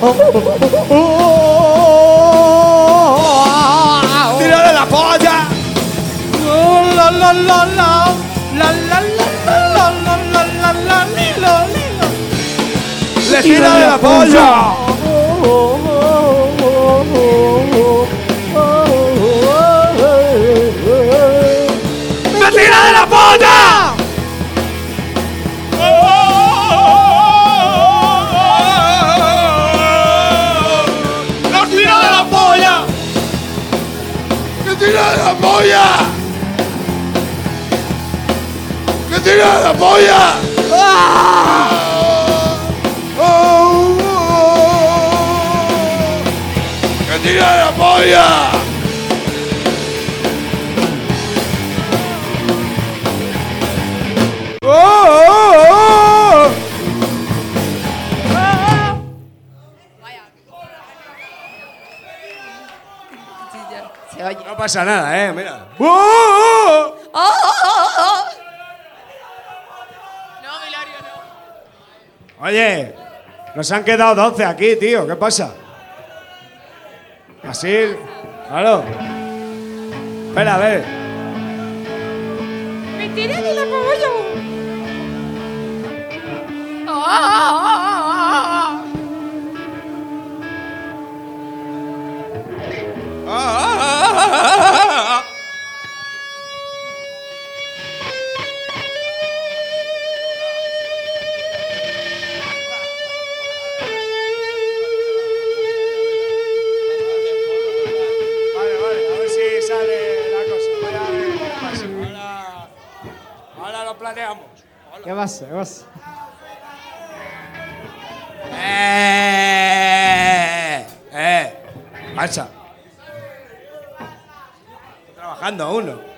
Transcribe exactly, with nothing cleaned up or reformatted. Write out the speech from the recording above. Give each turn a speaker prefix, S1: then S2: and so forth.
S1: ¡Tírale la polla! La la la la la la la la la la la la la. ¡Le tira de la polla! ¡Le tira de la polla! ¡Nos tira de la polla! ¡Que tira de la polla! ¡Que tira de la polla! ¡Ah! ¡Oh! ¡Que tira de la polla! ¡Oh! ¡Oh!
S2: Se oye.
S1: No pasa nada, eh, mira. ¡Oh! ¡Oh!
S2: ¡Oh, oh, oh, oh! No, Milario, no.
S1: Oye, nos han quedado doce aquí, tío. ¿Qué pasa? Así, claro. Espera, a ver.
S2: ¡Me tiré de la polla! ¡Oh, oh, oh, oh, oh!
S1: Vale, vale, a ver si sale la cosa. Voy a ver qué pasa. Ahora, ahora lo planeamos.
S3: ¿Qué pasa? ¿Qué pasa?
S1: Eh, eh, marcha. Está trabajando uno.